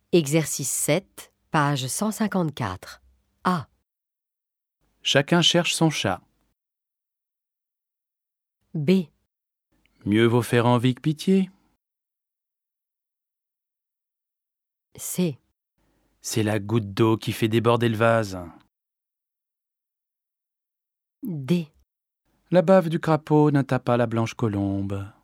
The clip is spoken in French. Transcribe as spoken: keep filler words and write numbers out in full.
Exercice sept, page cent cinquante-quatre. A. Chacun cherche son chat. B. Mieux vaut faire envie que pitié. C. C'est la goutte d'eau qui fait déborder le vase. D. La bave du crapaud n'atteint pas la blanche colombe.